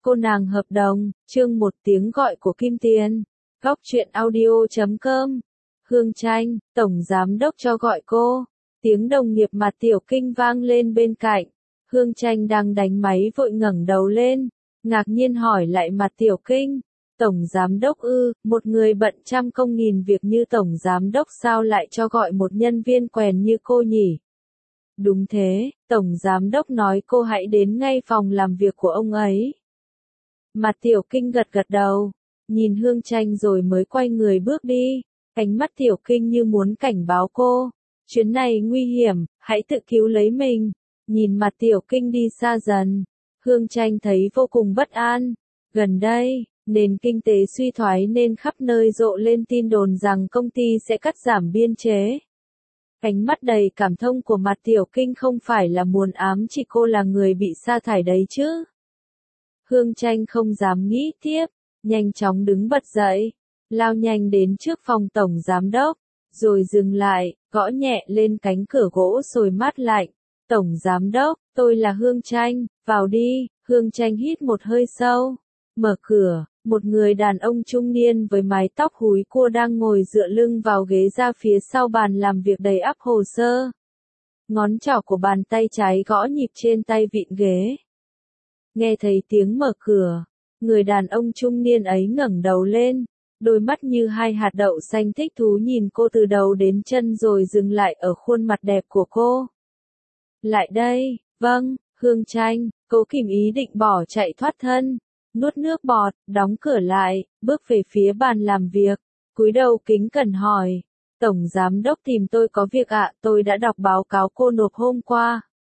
Cô nàng hợp đồng, chương một tiếng gọi của Kim Tiền. Góc truyện audio.com. Hương Tranh, tổng giám đốc cho gọi cô. Tiếng đồng nghiệp mặt Tiểu Kinh vang lên bên cạnh. Hương Tranh đang đánh máy vội ngẩng đầu lên, ngạc nhiên hỏi lại mặt Tiểu Kinh. Tổng giám đốc ư, một người bận trăm công nghìn việc như tổng giám đốc sao lại cho gọi một nhân viên quèn như cô nhỉ? Đúng thế, tổng giám đốc nói cô hãy đến ngay phòng làm việc của ông ấy. Mặt Tiểu Kinh gật gật đầu, nhìn Hương Tranh rồi mới quay người bước đi. Ánh mắt Tiểu Kinh như muốn cảnh báo cô, chuyến này nguy hiểm, hãy tự cứu lấy mình. Nhìn mặt Tiểu Kinh đi xa dần, Hương Tranh thấy vô cùng bất an. Gần đây, nền kinh tế suy thoái nên khắp nơi rộ lên tin đồn rằng công ty sẽ cắt giảm biên chế. Ánh mắt đầy cảm thông của mặt Tiểu Kinh không phải là muốn ám chỉ cô là người bị sa thải đấy chứ. Hương Tranh không dám nghĩ tiếp, nhanh chóng đứng bật dậy, lao nhanh đến trước phòng tổng giám đốc, rồi dừng lại, gõ nhẹ lên cánh cửa gỗ sồi mát lạnh. Tổng giám đốc, tôi là Hương Tranh, vào đi. Hương Tranh hít một hơi sâu, mở cửa, một người đàn ông trung niên với mái tóc húi cua đang ngồi dựa lưng vào ghế ra phía sau bàn làm việc đầy ắp hồ sơ. Ngón trỏ của bàn tay trái gõ nhịp trên tay vịn ghế. Nghe thấy tiếng mở cửa, người đàn ông trung niên ấy ngẩng đầu lên, đôi mắt như hai hạt đậu xanh thích thú nhìn cô từ đầu đến chân rồi dừng lại ở khuôn mặt đẹp của cô. Lại đây, vâng, Hương Tranh, cố kìm ý định bỏ chạy thoát thân, nuốt nước bọt, đóng cửa lại, bước về phía bàn làm việc, cúi đầu kính cẩn hỏi, tổng giám đốc tìm tôi có việc ạ, tôi đã đọc báo cáo cô nộp hôm qua.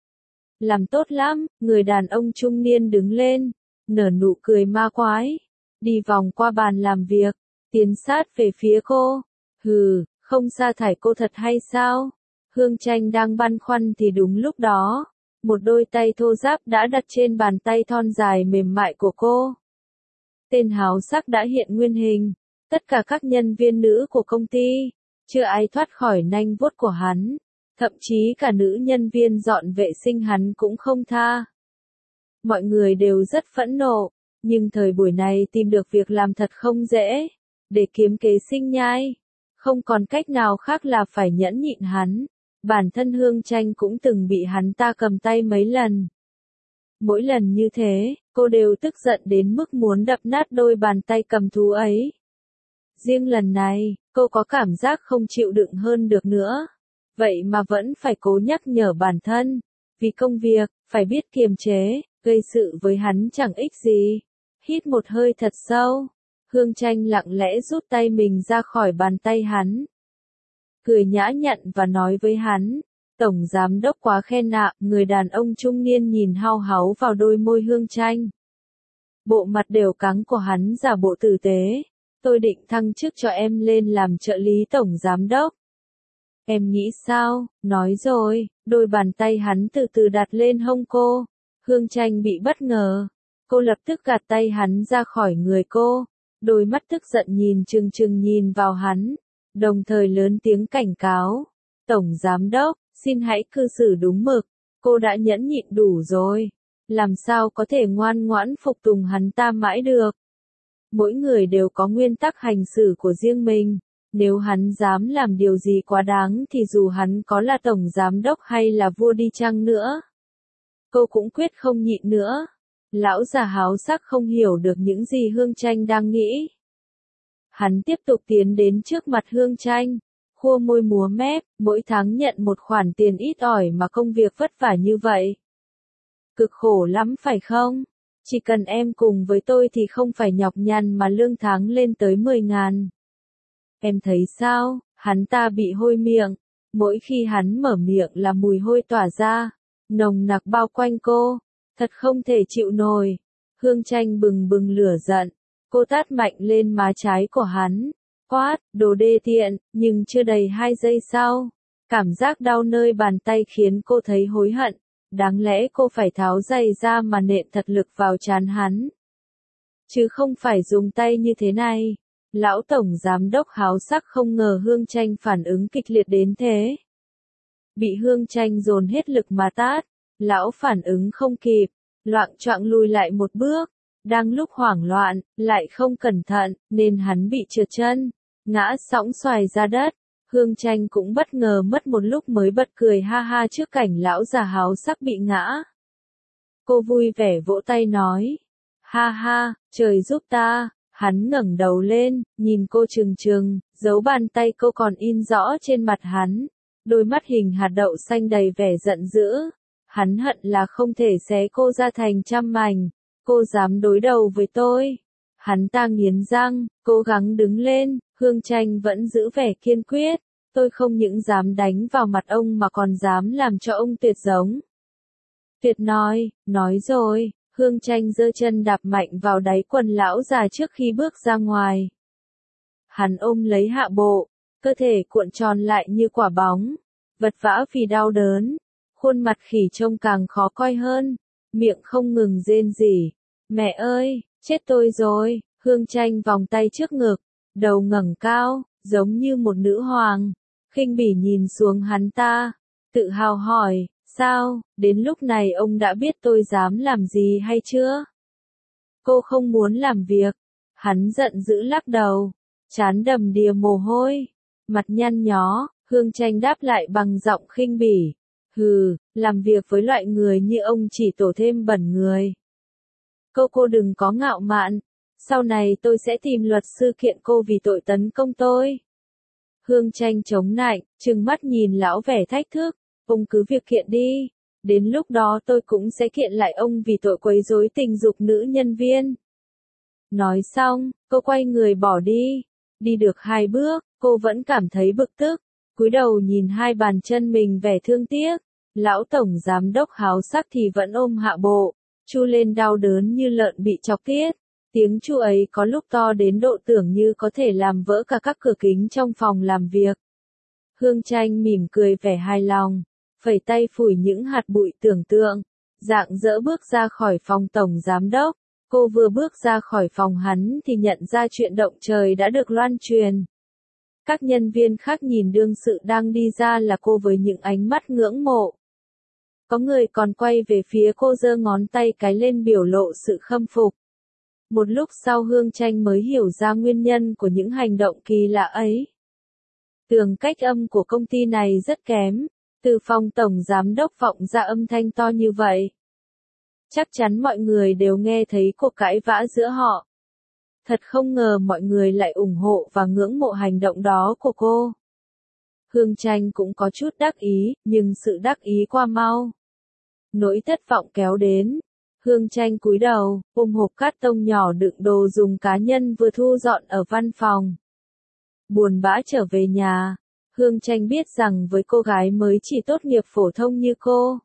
Làm tốt lắm, người đàn ông trung niên đứng lên, nở nụ cười ma quái, đi vòng qua bàn làm việc, tiến sát về phía cô. Hừ, không sa thải cô thật hay sao? Hương Tranh đang băn khoăn thì đúng lúc đó, một đôi tay thô ráp đã đặt trên bàn tay thon dài mềm mại của cô. Tên háo sắc đã hiện nguyên hình, tất cả các nhân viên nữ của công ty, chưa ai thoát khỏi nanh vuốt của hắn. Thậm chí cả nữ nhân viên dọn vệ sinh hắn cũng không tha. Mọi người đều rất phẫn nộ, nhưng thời buổi này tìm được việc làm thật không dễ. Để kiếm kế sinh nhai, không còn cách nào khác là phải nhẫn nhịn hắn. Bản thân Hương Tranh cũng từng bị hắn ta cầm tay mấy lần. Mỗi lần như thế, cô đều tức giận đến mức muốn đập nát đôi bàn tay cầm thú ấy. Riêng lần này, cô có cảm giác không chịu đựng hơn được nữa. Vậy mà vẫn phải cố nhắc nhở bản thân, vì công việc, phải biết kiềm chế, gây sự với hắn chẳng ích gì. Hít một hơi thật sâu, Hương Tranh lặng lẽ rút tay mình ra khỏi bàn tay hắn. Cười nhã nhặn và nói với hắn, tổng giám đốc quá khen ạ. Người đàn ông trung niên nhìn hao háu vào đôi môi Hương Tranh. Bộ mặt đều căng của hắn giả bộ tử tế, tôi định thăng chức cho em lên làm trợ lý tổng giám đốc. Em nghĩ sao? Nói rồi, đôi bàn tay hắn từ từ đặt lên hông cô. Hương Tranh bị bất ngờ. Cô lập tức gạt tay hắn ra khỏi người cô. Đôi mắt tức giận nhìn chừng chừng nhìn vào hắn. Đồng thời lớn tiếng cảnh cáo. Tổng giám đốc, xin hãy cư xử đúng mực. Cô đã nhẫn nhịn đủ rồi. Làm sao có thể ngoan ngoãn phục tùng hắn ta mãi được. Mỗi người đều có nguyên tắc hành xử của riêng mình. Nếu hắn dám làm điều gì quá đáng thì dù hắn có là tổng giám đốc hay là vua đi chăng nữa, cô cũng quyết không nhịn nữa. Lão già háo sắc không hiểu được những gì Hương Tranh đang nghĩ. Hắn tiếp tục tiến đến trước mặt Hương Tranh, khua môi múa mép, mỗi tháng nhận một khoản tiền ít ỏi mà công việc vất vả như vậy. Cực khổ lắm phải không? Chỉ cần em cùng với tôi thì không phải nhọc nhằn mà lương tháng lên tới 10.000. Em thấy sao? Hắn ta bị hôi miệng. Mỗi khi hắn mở miệng là mùi hôi tỏa ra, nồng nặc bao quanh cô. Thật không thể chịu nổi. Hương Tranh bừng bừng lửa giận. Cô tát mạnh lên má trái của hắn. Quát, đồ đê tiện, nhưng chưa đầy 2 giây sau. Cảm giác đau nơi bàn tay khiến cô thấy hối hận. Đáng lẽ cô phải tháo giày ra mà nện thật lực vào trán hắn. Chứ không phải dùng tay như thế này. Lão tổng giám đốc háo sắc không ngờ Hương Tranh phản ứng kịch liệt đến thế. Bị Hương Tranh dồn hết lực mà tát, lão phản ứng không kịp, loạng choạng lùi lại một bước, Đang lúc hoảng loạn, lại không cẩn thận, nên hắn bị trượt chân, ngã sõng xoài ra đất. Hương Tranh cũng bất ngờ mất một lúc mới bật cười ha ha trước cảnh lão già háo sắc bị ngã. Cô vui vẻ vỗ tay nói, ha ha, trời giúp ta. Hắn ngẩng đầu lên, nhìn cô trừng trừng, dấu bàn tay cô còn in rõ trên mặt hắn. Đôi mắt hình hạt đậu xanh đầy vẻ giận dữ. Hắn hận là không thể xé cô ra thành trăm mảnh. Cô dám đối đầu với tôi. Hắn ta nghiến răng, cố gắng đứng lên, Hương Tranh vẫn giữ vẻ kiên quyết. Tôi không những dám đánh vào mặt ông mà còn dám làm cho ông tuyệt giống. Tuyệt nói rồi. Hương Tranh giơ chân đạp mạnh vào đáy quần lão già trước khi bước ra ngoài. Hắn ôm lấy hạ bộ, cơ thể cuộn tròn lại như quả bóng, vật vã vì đau đớn. Khuôn mặt khỉ trông càng khó coi hơn, miệng không ngừng rên rỉ. Mẹ ơi, chết tôi rồi. Hương Tranh vòng tay trước ngực, đầu ngẩng cao, giống như một nữ hoàng. Khinh bỉ nhìn xuống hắn ta, tự hào hỏi. Sao, đến lúc này ông đã biết tôi dám làm gì hay chưa? Cô không muốn làm việc. Hắn giận dữ lắc đầu, trán đầm đìa mồ hôi, mặt nhăn nhó. Hương Tranh đáp lại bằng giọng khinh bỉ. Hừ, làm việc với loại người như ông chỉ tổ thêm bẩn người. Cô đừng có ngạo mạn. Sau này tôi sẽ tìm luật sư kiện cô vì tội tấn công tôi. Hương Tranh chống nạnh, trừng mắt nhìn lão vẻ thách thức. Ông cứ việc kiện đi. Đến lúc đó tôi cũng sẽ kiện lại ông vì tội quấy rối tình dục nữ nhân viên. Nói xong, cô quay người bỏ đi. Đi được 2 bước, cô vẫn cảm thấy bực tức. Cúi đầu nhìn hai bàn chân mình vẻ thương tiếc. Lão tổng giám đốc háo sắc thì vẫn ôm hạ bộ, chu lên đau đớn như lợn bị chọc tiết. Tiếng chu ấy có lúc to đến độ tưởng như có thể làm vỡ cả các cửa kính trong phòng làm việc. Hương Tranh mỉm cười vẻ hài lòng, phẩy tay phủi những hạt bụi tưởng tượng, rạng rỡ bước ra khỏi phòng tổng giám đốc. Cô vừa bước ra khỏi phòng hắn thì nhận ra chuyện động trời đã được loan truyền. Các nhân viên khác nhìn đương sự đang đi ra là cô với những ánh mắt ngưỡng mộ. Có người còn quay về phía cô giơ ngón tay cái lên biểu lộ sự khâm phục. Một lúc sau Hương Tranh mới hiểu ra nguyên nhân của những hành động kỳ lạ ấy. Tường cách âm của công ty này rất kém, từ phòng tổng giám đốc vọng ra âm thanh to như vậy. Chắc chắn mọi người đều nghe thấy cuộc cãi vã giữa họ. Thật không ngờ mọi người lại ủng hộ và ngưỡng mộ hành động đó của cô. Hương Tranh cũng có chút đắc ý, nhưng sự đắc ý qua mau. Nỗi thất vọng kéo đến. Hương Tranh cúi đầu, ôm hộp cát tông nhỏ đựng đồ dùng cá nhân vừa thu dọn ở văn phòng. Buồn bã trở về nhà, Hương Tranh biết rằng với cô gái mới chỉ tốt nghiệp phổ thông như cô,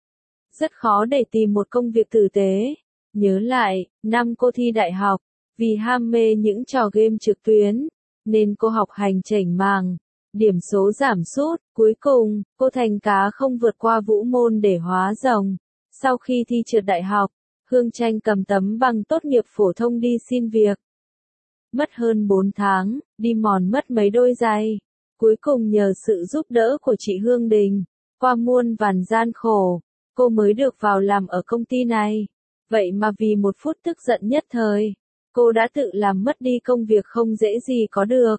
rất khó để tìm một công việc tử tế. Nhớ lại, năm cô thi đại học, vì ham mê những trò game trực tuyến, nên cô học hành chểnh màng, điểm số giảm sút, cuối cùng, cô thành cá không vượt qua vũ môn để hóa rồng. Sau khi thi trượt đại học, Hương Tranh cầm tấm bằng tốt nghiệp phổ thông đi xin việc. Mất hơn 4 tháng, đi mòn mất mấy đôi giày. Cuối cùng nhờ sự giúp đỡ của chị Hương Đình, qua muôn vàn gian khổ, cô mới được vào làm ở công ty này. Vậy mà vì một phút tức giận nhất thời, cô đã tự làm mất đi công việc không dễ gì có được.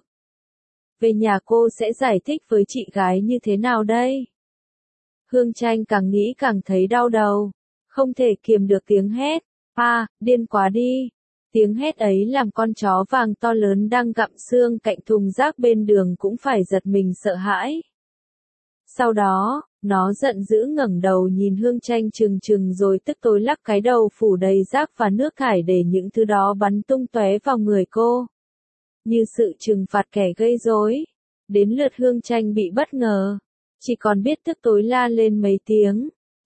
Về nhà cô sẽ giải thích với chị gái như thế nào đây? Hương Tranh càng nghĩ càng thấy đau đầu, không thể kiềm được tiếng hét. Điên quá đi. Tiếng hét ấy làm con chó vàng to lớn đang gặm xương cạnh thùng rác bên đường cũng phải giật mình sợ hãi. Sau đó, nó giận dữ ngẩng đầu nhìn Hương Tranh trừng trừng rồi tức tối lắc cái đầu phủ đầy rác và nước thải để những thứ đó bắn tung tóe vào người cô. Như sự trừng phạt kẻ gây rối. Đến lượt Hương Tranh bị bất ngờ, chỉ còn biết tức tối la lên mấy tiếng.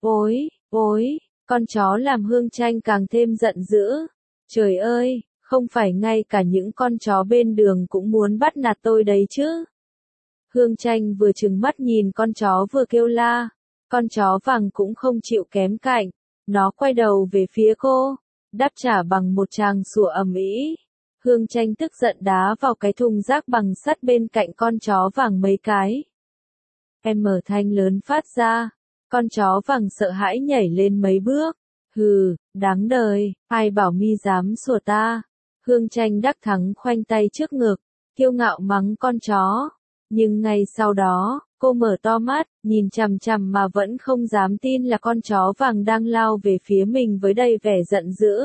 Ôi, con chó làm Hương Tranh càng thêm giận dữ. Trời ơi, không phải ngay cả những con chó bên đường cũng muốn bắt nạt tôi đấy chứ. Hương Tranh vừa trừng mắt nhìn con chó vừa kêu la. Con chó vàng cũng không chịu kém cạnh. Nó quay đầu về phía cô, đáp trả bằng một tràng sủa ầm ĩ. Hương Tranh tức giận đá vào cái thùng rác bằng sắt bên cạnh con chó vàng mấy cái. Em mở thanh lớn phát ra. Con chó vàng sợ hãi nhảy lên mấy bước. Hừ, đáng đời, ai bảo mi dám sủa ta. Hương Tranh đắc thắng khoanh tay trước ngực, kiêu ngạo mắng con chó. Nhưng ngay sau đó, cô mở to mắt, nhìn chằm chằm mà vẫn không dám tin là con chó vàng đang lao về phía mình với đầy vẻ giận dữ.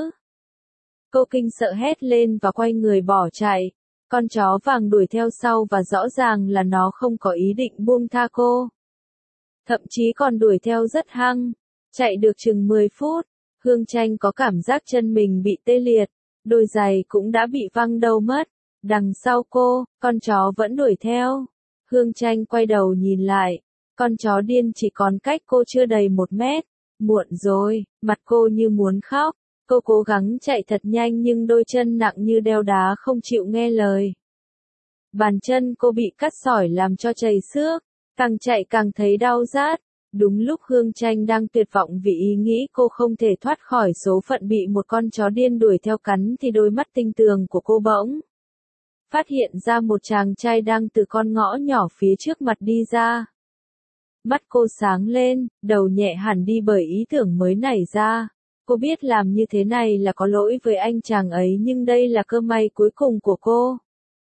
Cô kinh sợ hét lên và quay người bỏ chạy. Con chó vàng đuổi theo sau và rõ ràng là nó không có ý định buông tha cô. Thậm chí còn đuổi theo rất hăng. Chạy được chừng 10 phút, Hương Tranh có cảm giác chân mình bị tê liệt, đôi giày cũng đã bị văng đâu mất. Đằng sau cô, con chó vẫn đuổi theo. Hương Tranh quay đầu nhìn lại, con chó điên chỉ còn cách cô chưa đầy 1 mét. Muộn rồi, mặt cô như muốn khóc. Cô cố gắng chạy thật nhanh nhưng đôi chân nặng như đeo đá không chịu nghe lời. Bàn chân cô bị cắt sỏi làm cho chảy xước, càng chạy càng thấy đau rát. Đúng lúc Hương Tranh đang tuyệt vọng vì ý nghĩ cô không thể thoát khỏi số phận bị một con chó điên đuổi theo cắn thì đôi mắt tinh tường của cô bỗng phát hiện ra một chàng trai đang từ con ngõ nhỏ phía trước mặt đi ra. Mắt cô sáng lên, đầu nhẹ hẳn đi bởi ý tưởng mới nảy ra. Cô biết làm như thế này là có lỗi với anh chàng ấy nhưng đây là cơ may cuối cùng của cô.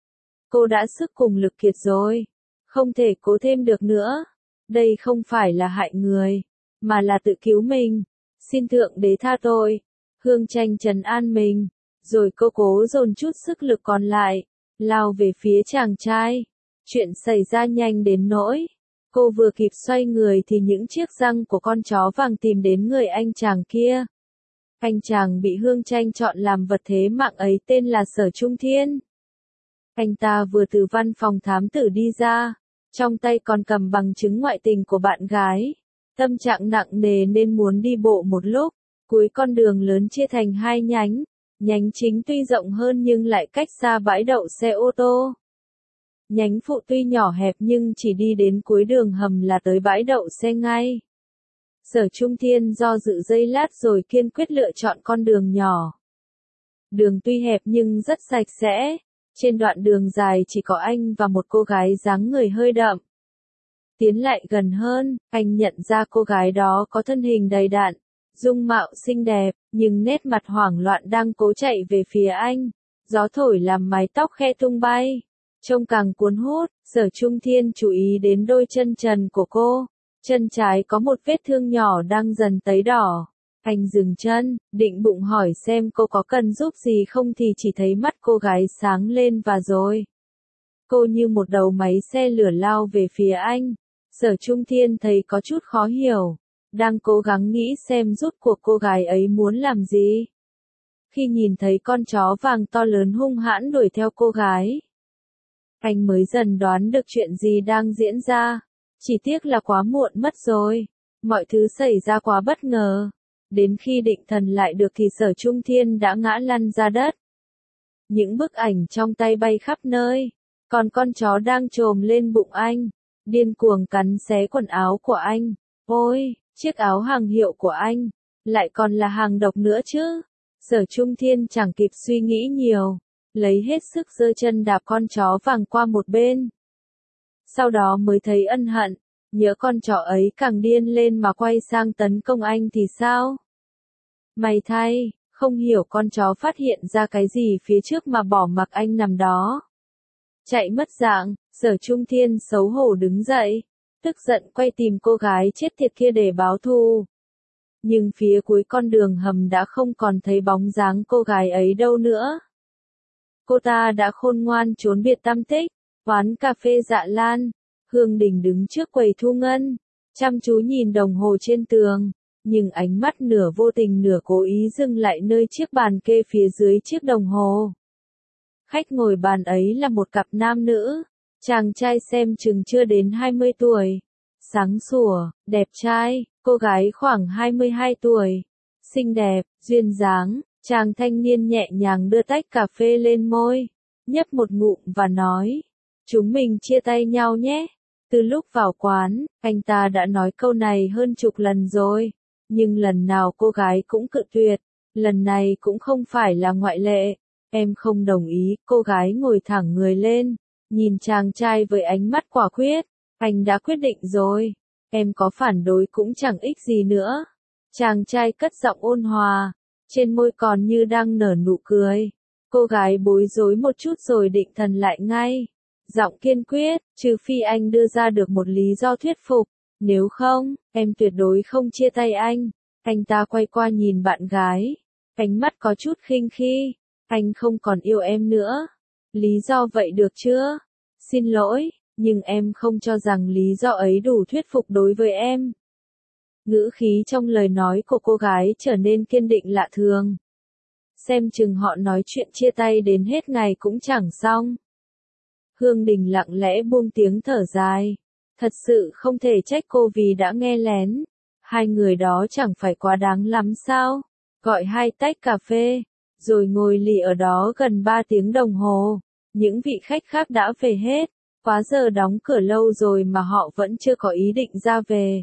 Cô đã sức cùng lực kiệt rồi. Không thể cố thêm được nữa. Đây không phải là hại người, mà là tự cứu mình. Xin Thượng Đế tha tôi. Hương Tranh trấn an mình. Rồi cô cố dồn chút sức lực còn lại, lao về phía chàng trai. Chuyện xảy ra nhanh đến nỗi cô vừa kịp xoay người thì những chiếc răng của con chó vàng tìm đến người anh chàng kia. Anh chàng bị Hương Tranh chọn làm vật thế mạng ấy tên là Sở Trung Thiên. Anh ta vừa từ văn phòng thám tử đi ra, trong tay còn cầm bằng chứng ngoại tình của bạn gái. Tâm trạng nặng nề nên muốn đi bộ một lúc. Cuối con đường lớn chia thành 2 nhánh. Nhánh chính tuy rộng hơn nhưng lại cách xa bãi đậu xe ô tô. Nhánh phụ tuy nhỏ hẹp nhưng chỉ đi đến cuối đường hầm là tới bãi đậu xe ngay. Sở Trung Thiên do dự giây lát rồi kiên quyết lựa chọn con đường nhỏ. Đường tuy hẹp nhưng rất sạch sẽ. Trên đoạn đường dài chỉ có anh và một cô gái dáng người hơi đậm. Tiến lại gần hơn, anh nhận ra cô gái đó có thân hình đầy đặn, dung mạo xinh đẹp, nhưng nét mặt hoảng loạn đang cố chạy về phía anh. Gió thổi làm mái tóc khe tung bay. Trông càng cuốn hút, Sở Trung Thiên chú ý đến đôi chân trần của cô. Chân trái có một vết thương nhỏ đang dần tấy đỏ. Anh dừng chân, định bụng hỏi xem cô có cần giúp gì không thì chỉ thấy mắt cô gái sáng lên và rồi. Cô như một đầu máy xe lửa lao về phía anh. Sở Trung Thiên thấy có chút khó hiểu. Đang cố gắng nghĩ xem rốt cuộc cô gái ấy muốn làm gì. Khi nhìn thấy con chó vàng to lớn hung hãn đuổi theo cô gái, anh mới dần đoán được chuyện gì đang diễn ra. Chỉ tiếc là quá muộn mất rồi. Mọi thứ xảy ra quá bất ngờ. Đến khi định thần lại được thì Sở Trung Thiên đã ngã lăn ra đất. Những bức ảnh trong tay bay khắp nơi. Còn con chó đang chồm lên bụng anh. Điên cuồng cắn xé quần áo của anh. Ôi, chiếc áo hàng hiệu của anh. Lại còn là hàng độc nữa chứ. Sở Trung Thiên chẳng kịp suy nghĩ nhiều. Lấy hết sức giơ chân đạp con chó vàng qua một bên. Sau đó mới thấy ân hận. Nhớ con chó ấy càng điên lên mà quay sang tấn công anh thì sao? May thay, không hiểu con chó phát hiện ra cái gì phía trước mà bỏ mặc anh nằm đó. Chạy mất dạng, Sở Trung Thiên xấu hổ đứng dậy, tức giận quay tìm cô gái chết tiệt kia để báo thù. Nhưng phía cuối con đường hầm đã không còn thấy bóng dáng cô gái ấy đâu nữa. Cô ta đã khôn ngoan trốn biệt tăm tích. Quán cà phê Dạ Lan, Hương Đình đứng trước quầy thu ngân, chăm chú nhìn đồng hồ trên tường, nhưng ánh mắt nửa vô tình nửa cố ý dừng lại nơi chiếc bàn kê phía dưới chiếc đồng hồ. Khách ngồi bàn ấy là một cặp nam nữ, chàng trai xem chừng chưa đến 20 tuổi, sáng sủa, đẹp trai, cô gái khoảng 22 tuổi, xinh đẹp, duyên dáng, chàng thanh niên nhẹ nhàng đưa tách cà phê lên môi, nhấp một ngụm và nói. Chúng mình chia tay nhau nhé. Từ lúc vào quán, anh ta đã nói câu này hơn chục lần rồi. Nhưng lần nào cô gái cũng cự tuyệt. Lần này cũng không phải là ngoại lệ. Em không đồng ý. Cô gái ngồi thẳng người lên. Nhìn chàng trai với ánh mắt quả quyết. Anh đã quyết định rồi. Em có phản đối cũng chẳng ích gì nữa. Chàng trai cất giọng ôn hòa, trên môi còn như đang nở nụ cười. Cô gái bối rối một chút rồi định thần lại ngay. Giọng kiên quyết, trừ phi anh đưa ra được một lý do thuyết phục. Nếu không, em tuyệt đối không chia tay anh. Anh ta quay qua nhìn bạn gái. Ánh mắt có chút khinh khi. Anh không còn yêu em nữa. Lý do vậy được chưa? Xin lỗi, nhưng em không cho rằng lý do ấy đủ thuyết phục đối với em. Ngữ khí trong lời nói của cô gái trở nên kiên định lạ thường. Xem chừng họ nói chuyện chia tay đến hết ngày cũng chẳng xong. Hương Đình lặng lẽ buông tiếng thở dài. Thật sự không thể trách cô vì đã nghe lén. Hai người đó chẳng phải quá đáng lắm sao? Gọi 2 tách cà phê, rồi ngồi lì ở đó gần 3 tiếng đồng hồ. Những vị khách khác đã về hết. Quá giờ đóng cửa lâu rồi mà họ vẫn chưa có ý định ra về.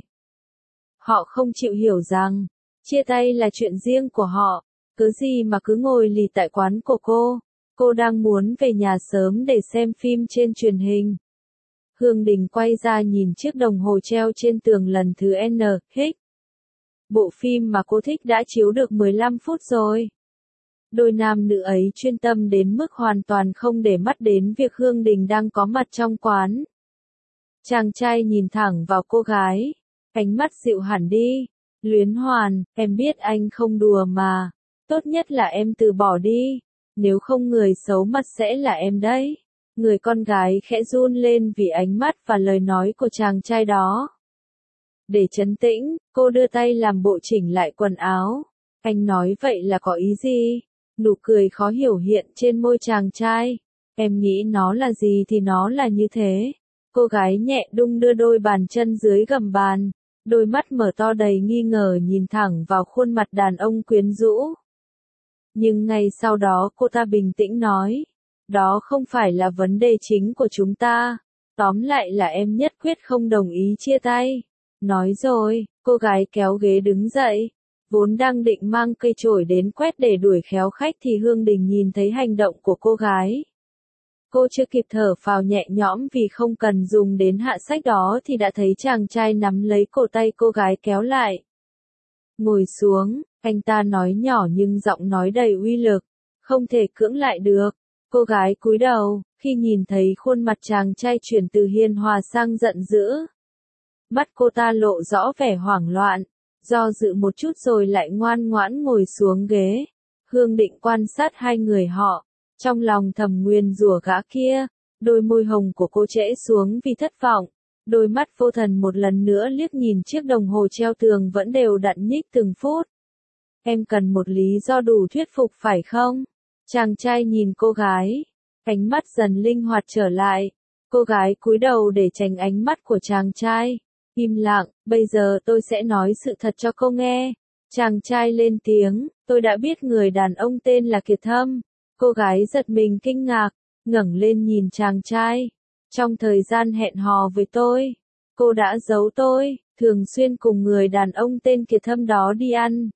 Họ không chịu hiểu rằng, chia tay là chuyện riêng của họ. Cứ gì mà cứ ngồi lì tại quán của cô. Cô đang muốn về nhà sớm để xem phim trên truyền hình. Hương Đình quay ra nhìn chiếc đồng hồ treo trên tường lần thứ N, hích. Bộ phim mà cô thích đã chiếu được 15 phút rồi. Đôi nam nữ ấy chuyên tâm đến mức hoàn toàn không để mắt đến việc Hương Đình đang có mặt trong quán. Chàng trai nhìn thẳng vào cô gái, ánh mắt dịu hẳn đi. Luyến Hoàn, em biết anh không đùa mà. Tốt nhất là em từ bỏ đi. Nếu không người xấu mặt sẽ là em đấy. Người con gái khẽ run lên vì ánh mắt và lời nói của chàng trai đó. Để trấn tĩnh, cô đưa tay làm bộ chỉnh lại quần áo. Anh nói vậy là có ý gì? Nụ cười khó hiểu hiện trên môi chàng trai. Em nghĩ nó là gì thì nó là như thế. Cô gái nhẹ đung đưa đôi bàn chân dưới gầm bàn. Đôi mắt mở to đầy nghi ngờ nhìn thẳng vào khuôn mặt đàn ông quyến rũ. Nhưng ngay sau đó cô ta bình tĩnh nói. Đó không phải là vấn đề chính của chúng ta. Tóm lại là em nhất quyết không đồng ý chia tay. Nói rồi, cô gái kéo ghế đứng dậy. Vốn đang định mang cây chổi đến quét để đuổi khéo khách thì Hương Đình nhìn thấy hành động của cô gái. Cô chưa kịp thở phào nhẹ nhõm vì không cần dùng đến hạ sách đó thì đã thấy chàng trai nắm lấy cổ tay cô gái kéo lại. Ngồi xuống, anh ta nói nhỏ nhưng giọng nói đầy uy lực. Không thể cưỡng lại được. Cô gái cúi đầu, khi nhìn thấy khuôn mặt chàng trai chuyển từ hiền hòa sang giận dữ. Mắt cô ta lộ rõ vẻ hoảng loạn. Do dự một chút rồi lại ngoan ngoãn ngồi xuống ghế. Hương Định quan sát hai người họ. Trong lòng thầm nguyền rủa gã kia. Đôi môi hồng của cô trễ xuống vì thất vọng. Đôi mắt vô thần một lần nữa liếc nhìn chiếc đồng hồ treo tường vẫn đều đặn nhích từng phút. Em cần một lý do đủ thuyết phục phải không? Chàng trai nhìn cô gái. Ánh mắt dần linh hoạt trở lại. Cô gái cúi đầu để tránh ánh mắt của chàng trai. Im lặng, bây giờ tôi sẽ nói sự thật cho cô nghe. Chàng trai lên tiếng, tôi đã biết người đàn ông tên là Kiệt Thâm. Cô gái giật mình kinh ngạc, ngẩng lên nhìn chàng trai. Trong thời gian hẹn hò với tôi, cô đã giấu tôi, thường xuyên cùng người đàn ông tên Kiệt Thâm đó đi ăn,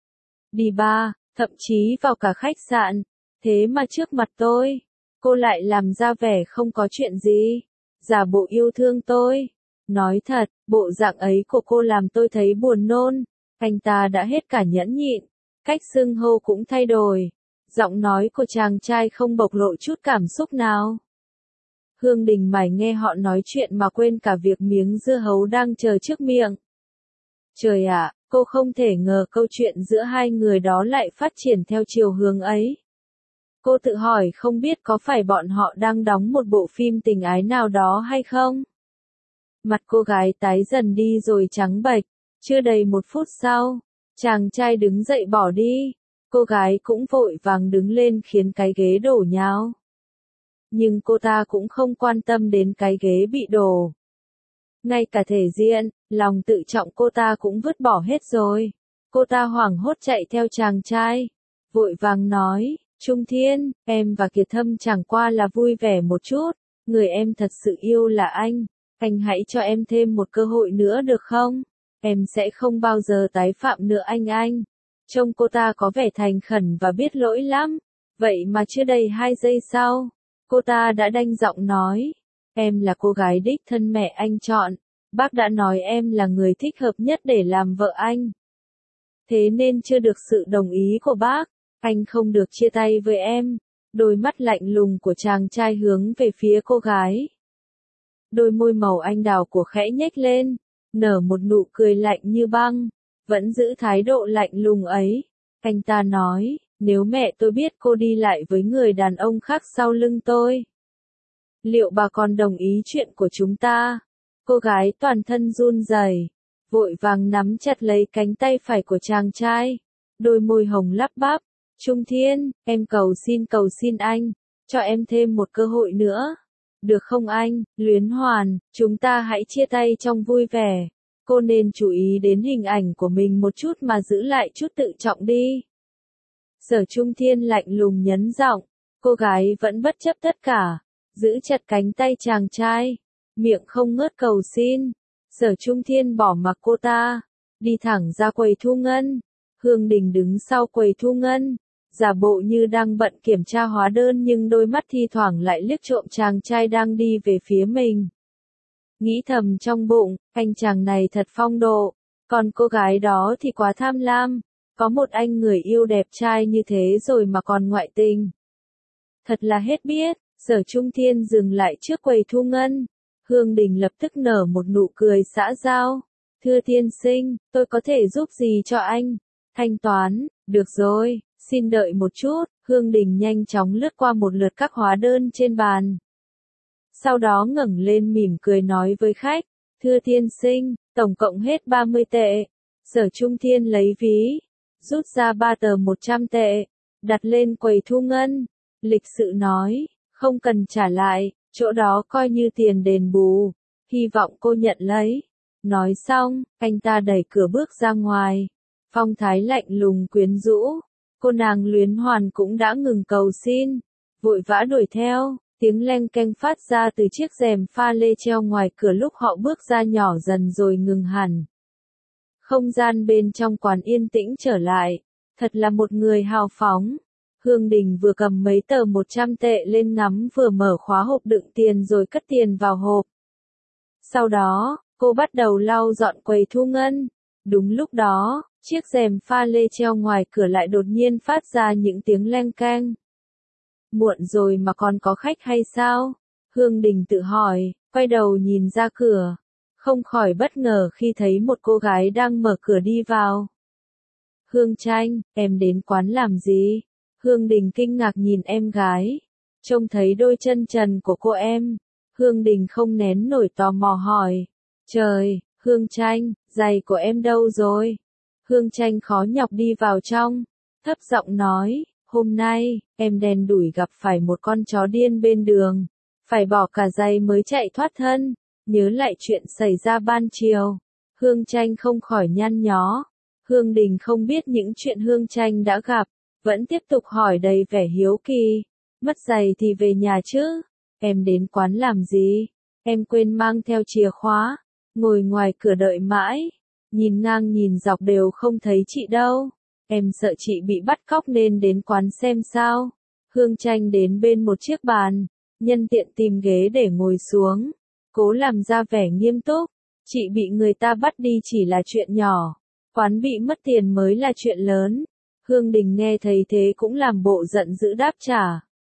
đi bar, thậm chí vào cả khách sạn. Thế mà trước mặt tôi, cô lại làm ra vẻ không có chuyện gì, giả bộ yêu thương tôi. Nói thật, bộ dạng ấy của cô làm tôi thấy buồn nôn. Anh ta đã hết cả nhẫn nhịn, cách xưng hô cũng thay đổi. Giọng nói của chàng trai không bộc lộ chút cảm xúc nào. Hương Đình mải nghe họ nói chuyện mà quên cả việc miếng dưa hấu đang chờ trước miệng. Trời ạ, cô không thể ngờ câu chuyện giữa hai người đó lại phát triển theo chiều hướng ấy. Cô tự hỏi không biết có phải bọn họ đang đóng một bộ phim tình ái nào đó hay không? Mặt cô gái tái dần đi rồi trắng bệch. Chưa đầy 1 phút sau, chàng trai đứng dậy bỏ đi. Cô gái cũng vội vàng đứng lên khiến cái ghế đổ nhào. Nhưng cô ta cũng không quan tâm đến cái ghế bị đổ. Ngay cả thể diện, lòng tự trọng cô ta cũng vứt bỏ hết rồi. Cô ta hoảng hốt chạy theo chàng trai. Vội vàng nói, Trung Thiên, em và Kiệt Thâm chẳng qua là vui vẻ một chút. Người em thật sự yêu là anh. Anh hãy cho em thêm một cơ hội nữa được không? Em sẽ không bao giờ tái phạm nữa anh. Trông cô ta có vẻ thành khẩn và biết lỗi lắm. Vậy mà chưa đầy 2 giây sau, cô ta đã đanh giọng nói. Em là cô gái đích thân mẹ anh chọn. Bác đã nói em là người thích hợp nhất để làm vợ anh. thế nên chưa được sự đồng ý của bác, anh không được chia tay với em. Đôi mắt lạnh lùng của chàng trai hướng về phía cô gái. Đôi môi màu anh đào của khẽ nhếch lên, nở một nụ cười lạnh như băng, vẫn giữ thái độ lạnh lùng ấy. Anh ta nói, nếu mẹ tôi biết cô đi lại với người đàn ông khác sau lưng tôi, liệu bà còn đồng ý chuyện của chúng ta? Cô gái toàn thân run rẩy, vội vàng nắm chặt lấy cánh tay phải của chàng trai, đôi môi hồng lắp bắp. Trung Thiên, em cầu xin anh, cho em thêm một cơ hội nữa. Được không anh, Luyến Hoàn, chúng ta hãy chia tay trong vui vẻ. Cô nên chú ý đến hình ảnh của mình một chút mà giữ lại chút tự trọng đi. Sở Trung Thiên lạnh lùng nhấn giọng, cô gái vẫn bất chấp tất cả, giữ chặt cánh tay chàng trai, miệng không ngớt cầu xin. Sở Trung Thiên bỏ mặc cô ta, đi thẳng ra quầy thu ngân. Hương Đình đứng sau quầy thu ngân, giả bộ như đang bận kiểm tra hóa đơn nhưng đôi mắt thi thoảng lại liếc trộm chàng trai đang đi về phía mình. Nghĩ thầm trong bụng, anh chàng này thật phong độ, còn cô gái đó thì quá tham lam, có một anh người yêu đẹp trai như thế rồi mà còn ngoại tình. Thật là hết biết. Sở Trung Thiên dừng lại trước quầy thu ngân. Hương Đình lập tức nở một nụ cười xã giao. Thưa tiên sinh, tôi có thể giúp gì cho anh? Thanh toán, được rồi, xin đợi một chút. Hương Đình nhanh chóng lướt qua một lượt các hóa đơn trên bàn. Sau đó ngẩng lên mỉm cười nói với khách, thưa tiên sinh, tổng cộng hết 30 tệ. Sở Trung Thiên lấy ví, rút ra 3 tờ 100 tệ, đặt lên quầy thu ngân. Lịch sự nói, không cần trả lại, chỗ đó coi như tiền đền bù, hy vọng cô nhận lấy. Nói xong, anh ta đẩy cửa bước ra ngoài, phong thái lạnh lùng quyến rũ. Cô nàng Luyến Hoàn cũng đã ngừng cầu xin, vội vã đuổi theo, tiếng leng keng phát ra từ chiếc rèm pha lê treo ngoài cửa lúc họ bước ra nhỏ dần rồi ngừng hẳn. Không gian bên trong quán yên tĩnh trở lại, thật là một người hào phóng. Hương Đình vừa cầm mấy tờ 100 tệ lên ngắm vừa mở khóa hộp đựng tiền rồi cất tiền vào hộp. Sau đó, cô bắt đầu lau dọn quầy thu ngân. Đúng lúc đó, chiếc rèm pha lê treo ngoài cửa lại đột nhiên phát ra những tiếng leng keng. Muộn rồi mà còn có khách hay sao? Hương Đình tự hỏi, quay đầu nhìn ra cửa. Không khỏi bất ngờ khi thấy một cô gái đang mở cửa đi vào. Hương Tranh, em đến quán làm gì? Hương Đình kinh ngạc nhìn em gái. Trông thấy đôi chân trần của cô em. Hương Đình không nén nổi tò mò hỏi. Trời, Hương Tranh, giày của em đâu rồi? Hương Tranh khó nhọc đi vào trong. Thấp giọng nói, hôm nay, em đen đủi gặp phải một con chó điên bên đường. Phải bỏ cả giày mới chạy thoát thân. Nhớ lại chuyện xảy ra ban chiều. Hương Tranh không khỏi nhăn nhó. Hương Đình không biết những chuyện Hương Tranh đã gặp. Vẫn tiếp tục hỏi đầy vẻ hiếu kỳ. Mất giày thì về nhà chứ. Em đến quán làm gì? Em quên mang theo chìa khóa. Ngồi ngoài cửa đợi mãi. Nhìn ngang nhìn dọc đều không thấy chị đâu. Em sợ chị bị bắt cóc nên đến quán xem sao. Hương Tranh đến bên một chiếc bàn. Nhân tiện tìm ghế để ngồi xuống. Cố làm ra vẻ nghiêm túc. Chị bị người ta bắt đi chỉ là chuyện nhỏ. Quán bị mất tiền mới là chuyện lớn. Hương Đình nghe thấy thế cũng làm bộ giận dữ đáp trả.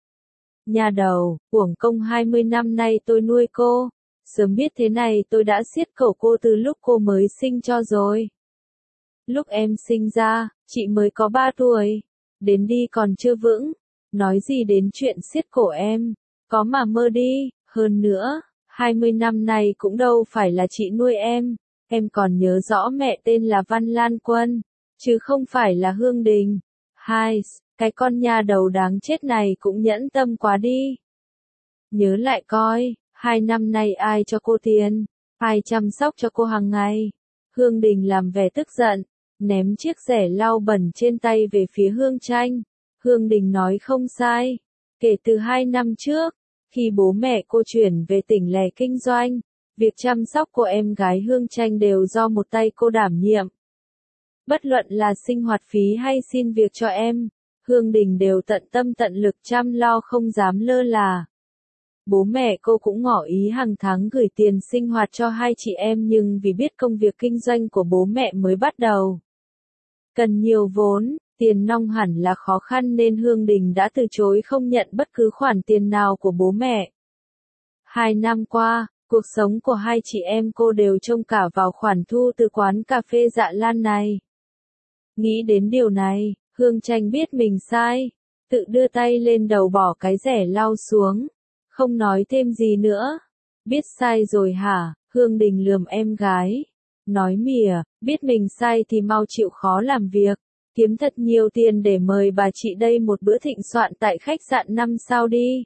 Nhà đầu, uổng công 20 năm nay tôi nuôi cô. Sớm biết thế này tôi đã siết cổ cô từ lúc cô mới sinh cho rồi. Lúc em sinh ra, chị mới có 3 tuổi. Đến đi còn chưa vững. Nói gì đến chuyện siết cổ em. Có mà mơ đi. Hơn nữa, 20 năm nay cũng đâu phải là chị nuôi em. Em còn nhớ rõ mẹ tên là Văn Lan Quân, chứ không phải là Hương Đình. Hai, cái con nhà đầu đáng chết này cũng nhẫn tâm quá đi. Nhớ lại coi, 2 năm nay ai cho cô tiền, ai chăm sóc cho cô hàng ngày. Hương Đình làm vẻ tức giận, ném chiếc rẻ lau bẩn trên tay về phía Hương Tranh. Hương Đình nói không sai. Kể từ 2 năm trước, khi bố mẹ cô chuyển về tỉnh lẻ kinh doanh, việc chăm sóc cô em gái Hương Tranh đều do một tay cô đảm nhiệm. Bất luận là sinh hoạt phí hay xin việc cho em, Hương Đình đều tận tâm tận lực chăm lo không dám lơ là. Bố mẹ cô cũng ngỏ ý hàng tháng gửi tiền sinh hoạt cho hai chị em nhưng vì biết công việc kinh doanh của bố mẹ mới bắt đầu. Cần nhiều vốn, tiền nong hẳn là khó khăn nên Hương Đình đã từ chối không nhận bất cứ khoản tiền nào của bố mẹ. 2 năm qua, cuộc sống của hai chị em cô đều trông cả vào khoản thu từ quán cà phê Dạ Lan này. Nghĩ đến điều này, Hương Tranh biết mình sai, tự đưa tay lên đầu bỏ cái rẻ lau xuống, không nói thêm gì nữa. Biết sai rồi hả? Hương Đình lườm em gái. Nói mỉa, biết mình sai thì mau chịu khó làm việc, kiếm thật nhiều tiền để mời bà chị đây một bữa thịnh soạn tại khách sạn 5 sao đi.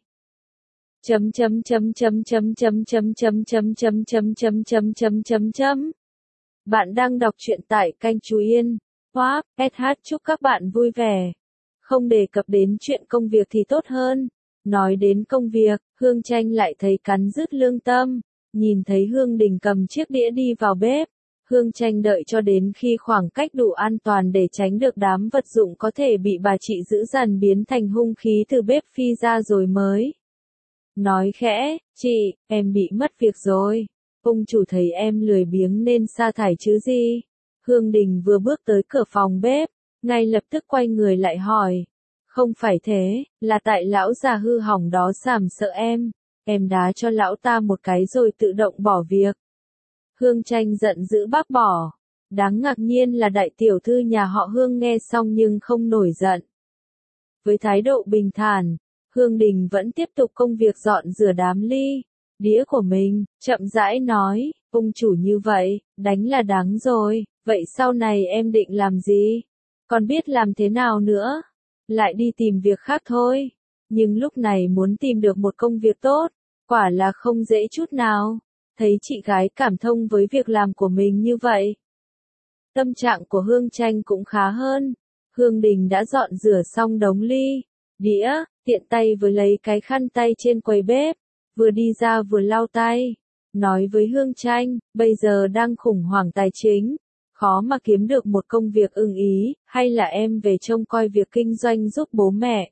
Bạn đang đọc truyện tại kênh Chú Yên. Wow, SH chúc các bạn vui vẻ. Không đề cập đến chuyện công việc thì tốt hơn. Nói đến công việc, Hương Tranh lại thấy cắn rứt lương tâm. Nhìn thấy Hương Đình cầm chiếc đĩa đi vào bếp. Hương Tranh đợi cho đến khi khoảng cách đủ an toàn để tránh được đám vật dụng có thể bị bà chị giữ dằn biến thành hung khí từ bếp phi ra rồi mới nói khẽ, chị, em bị mất việc rồi. Ông chủ thấy em lười biếng nên sa thải chứ gì. Hương Đình vừa bước tới cửa phòng bếp, ngay lập tức quay người lại hỏi. Không phải thế, là tại lão già hư hỏng đó sàm sợ em đá cho lão ta một cái rồi tự động bỏ việc. Hương Tranh giận dữ bác bỏ. Đáng ngạc nhiên là đại tiểu thư nhà họ Hương nghe xong nhưng không nổi giận. Với thái độ bình thản, Hương Đình vẫn tiếp tục công việc dọn rửa đám ly, đĩa của mình, chậm rãi nói, ông chủ như vậy, đánh là đáng rồi, vậy sau này em định làm gì? Còn biết làm thế nào nữa? Lại đi tìm việc khác thôi. Nhưng lúc này muốn tìm được một công việc tốt, quả là không dễ chút nào. Thấy chị gái cảm thông với việc làm của mình như vậy. Tâm trạng của Hương Tranh cũng khá hơn. Hương Đình đã dọn rửa xong đống ly, đĩa, tiện tay với lấy cái khăn tay trên quầy bếp, vừa đi ra vừa lau tay. Nói với Hương Tranh, bây giờ đang khủng hoảng tài chính, khó mà kiếm được một công việc ưng ý, hay là em về trông coi việc kinh doanh giúp bố mẹ?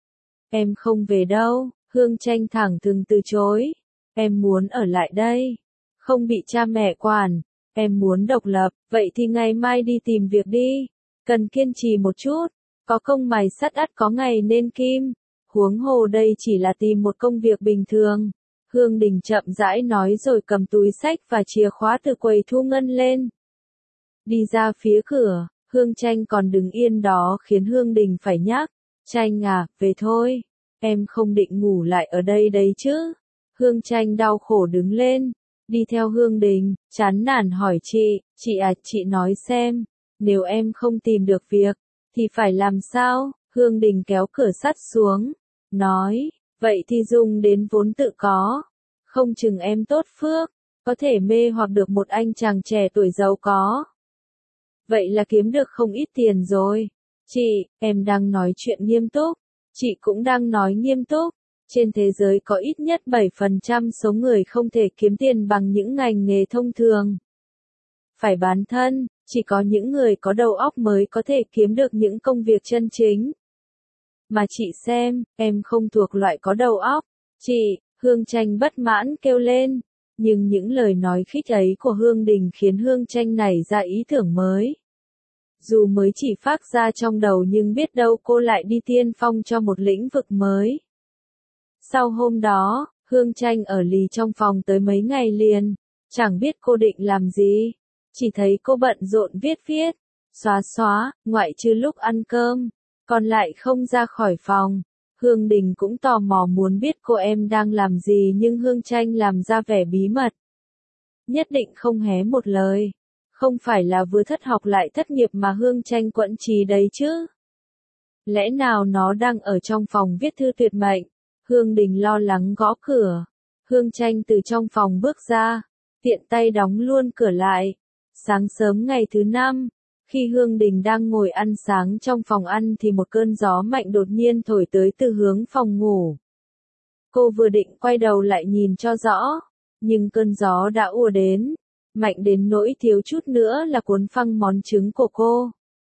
Em không về đâu, Hương Tranh thẳng thừng từ chối. Em muốn ở lại đây, không bị cha mẹ quản, em muốn độc lập, vậy thì ngày mai đi tìm việc đi, cần kiên trì một chút, có công mài sắt ắt có ngày nên kim, huống hồ đây chỉ là tìm một công việc bình thường. Hương Đình chậm rãi nói rồi cầm túi xách và chìa khóa từ quầy thu ngân lên. Đi ra phía cửa, Hương Tranh còn đứng yên đó khiến Hương Đình phải nhắc, Tranh à, về thôi, em không định ngủ lại ở đây đấy chứ. Hương Tranh đau khổ đứng lên, đi theo Hương Đình, chán nản hỏi chị à, chị nói xem, nếu em không tìm được việc, thì phải làm sao? Hương Đình kéo cửa sắt xuống, nói, vậy thì dùng đến vốn tự có, không chừng em tốt phước, có thể mê hoặc được một anh chàng trẻ tuổi giàu có. Vậy là kiếm được không ít tiền rồi. Chị, em đang nói chuyện nghiêm túc, chị cũng đang nói nghiêm túc. Trên thế giới có ít nhất 7% số người không thể kiếm tiền bằng những ngành nghề thông thường. Phải bán thân, chỉ có những người có đầu óc mới có thể kiếm được những công việc chân chính. Mà chị xem, em không thuộc loại có đầu óc. Chị, Hương Tranh bất mãn kêu lên. Nhưng những lời nói khích ấy của Hương Đình khiến Hương Tranh nảy ra ý tưởng mới. Dù mới chỉ phát ra trong đầu nhưng biết đâu cô lại đi tiên phong cho một lĩnh vực mới. Sau hôm đó, Hương Tranh ở lì trong phòng tới mấy ngày liền, chẳng biết cô định làm gì, chỉ thấy cô bận rộn viết, xóa, ngoại trừ lúc ăn cơm, còn lại không ra khỏi phòng. Hương Đình cũng tò mò muốn biết cô em đang làm gì nhưng Hương Tranh làm ra vẻ bí mật. Nhất định không hé một lời, không phải là vừa thất học lại thất nghiệp mà Hương Tranh quẫn trí đấy chứ. Lẽ nào nó đang ở trong phòng viết thư tuyệt mệnh? Hương Đình lo lắng gõ cửa. Hương Tranh từ trong phòng bước ra, tiện tay đóng luôn cửa lại. Sáng sớm ngày thứ 5, khi Hương Đình đang ngồi ăn sáng trong phòng ăn thì một cơn gió mạnh đột nhiên thổi tới từ hướng phòng ngủ. Cô vừa định quay đầu lại nhìn cho rõ, nhưng cơn gió đã ùa đến, mạnh đến nỗi thiếu chút nữa là cuốn phăng món trứng của cô.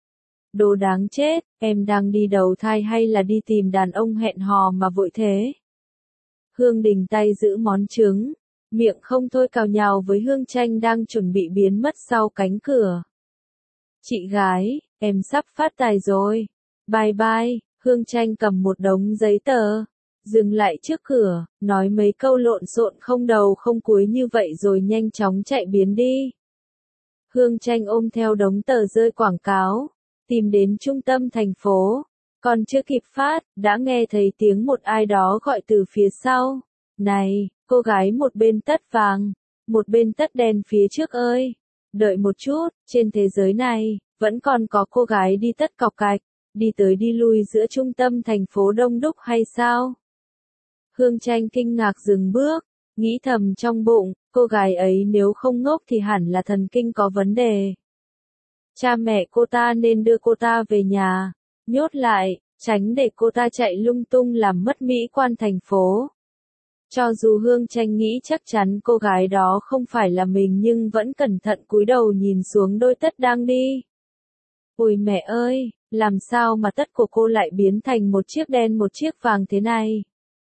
Đồ đáng chết, em đang đi đầu thai hay là đi tìm đàn ông hẹn hò mà vội thế? Hương Đình tay giữ món trứng, miệng không thôi cào nhào với Hương Tranh đang chuẩn bị biến mất sau cánh cửa. Chị gái, Em sắp phát tài rồi. Bye bye. Hương Tranh cầm một đống giấy tờ, dừng lại trước cửa, nói mấy câu lộn xộn không đầu không cuối như vậy rồi nhanh chóng chạy biến đi. Hương Tranh ôm theo đống tờ rơi quảng cáo, tìm đến trung tâm thành phố. Còn chưa kịp phát, đã nghe thấy tiếng một ai đó gọi từ phía sau. Này, cô gái một bên tất vàng, một bên tất đen phía trước ơi. Đợi một chút, trên thế giới này, vẫn còn có cô gái đi tất cọc cạch, đi tới đi lui giữa trung tâm thành phố đông đúc hay sao? Hương Tranh kinh ngạc dừng bước, nghĩ thầm trong bụng, cô gái ấy nếu không ngốc thì hẳn là thần kinh có vấn đề. Cha mẹ cô ta nên đưa cô ta về nhà, nhốt lại, tránh để cô ta chạy lung tung làm mất mỹ quan thành phố. Cho dù Hương Tranh nghĩ chắc chắn cô gái đó không phải là mình nhưng vẫn cẩn thận cúi đầu nhìn xuống đôi tất đang đi. Ôi mẹ ơi, làm sao mà tất của cô lại biến thành một chiếc đen một chiếc vàng thế này?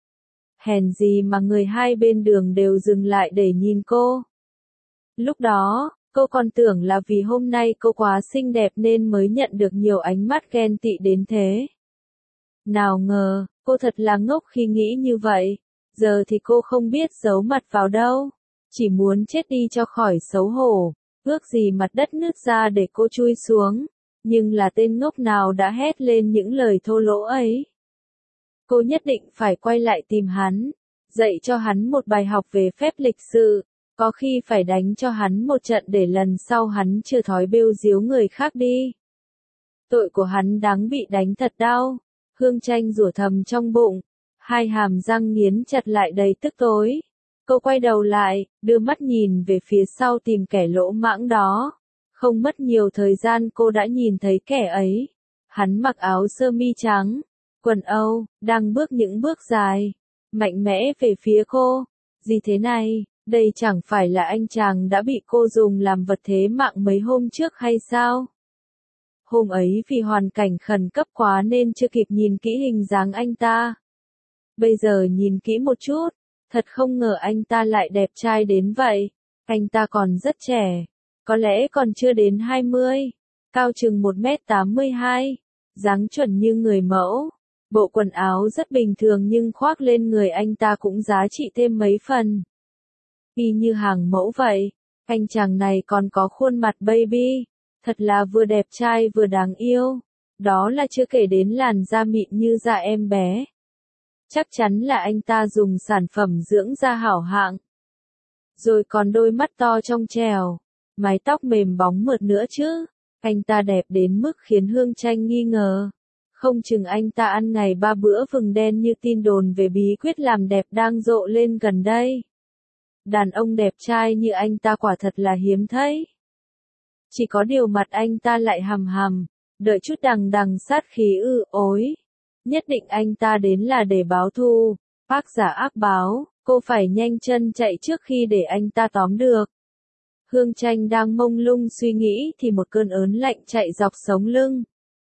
Hèn gì mà người hai bên đường đều dừng lại để nhìn cô. Lúc đó, cô còn tưởng là vì hôm nay cô quá xinh đẹp nên mới nhận được nhiều ánh mắt ghen tị đến thế. Nào ngờ, cô thật là ngốc khi nghĩ như vậy. Giờ thì cô không biết giấu mặt vào đâu. Chỉ muốn chết đi cho khỏi xấu hổ. Ước gì mặt đất nứt ra để cô chui xuống. Nhưng là tên ngốc nào đã hét lên những lời thô lỗ ấy. Cô nhất định phải quay lại tìm hắn. Dạy cho hắn một bài học về phép lịch sự. Có khi phải đánh cho hắn một trận để lần sau hắn chưa thói bêu díu người khác đi. Tội của hắn đáng bị đánh thật đau. Hương Tranh rủa thầm trong bụng. Hai hàm răng nghiến chặt lại đầy tức tối. Cô quay đầu lại, đưa mắt nhìn về phía sau tìm kẻ lỗ mãng đó. Không mất nhiều thời gian cô đã nhìn thấy kẻ ấy. Hắn mặc áo sơ mi trắng, quần Âu, đang bước những bước dài, mạnh mẽ về phía cô. Gì thế này, đây chẳng phải là anh chàng đã bị cô dùng làm vật thế mạng mấy hôm trước hay sao? Hôm ấy vì hoàn cảnh khẩn cấp quá nên chưa kịp nhìn kỹ hình dáng anh ta. Bây giờ nhìn kỹ một chút, thật không ngờ anh ta lại đẹp trai đến vậy. Anh ta còn rất trẻ, có lẽ còn chưa đến 20, cao chừng 1m82, dáng chuẩn như người mẫu. Bộ quần áo rất bình thường nhưng khoác lên người anh ta cũng giá trị thêm mấy phần. Y như hàng mẫu vậy, anh chàng này còn có khuôn mặt baby, thật là vừa đẹp trai vừa đáng yêu. Đó là chưa kể đến làn da mịn như da em bé. Chắc chắn là anh ta dùng sản phẩm dưỡng da hảo hạng. Rồi còn đôi mắt to trong trèo, mái tóc mềm bóng mượt nữa chứ. Anh ta đẹp đến mức khiến Hương Tranh nghi ngờ. Không chừng anh ta ăn ngày 3 bữa vừng đen như tin đồn về bí quyết làm đẹp đang rộ lên gần đây. Đàn ông đẹp trai như anh ta quả thật là hiếm thấy. Chỉ có điều mặt anh ta lại hằm hằm, đợi chút đằng đằng sát khí ối. Nhất định anh ta đến là để báo thù. Ác giả ác báo, cô phải nhanh chân chạy trước khi để anh ta tóm được. Hương Tranh đang mông lung suy nghĩ thì một cơn ớn lạnh chạy dọc sống lưng.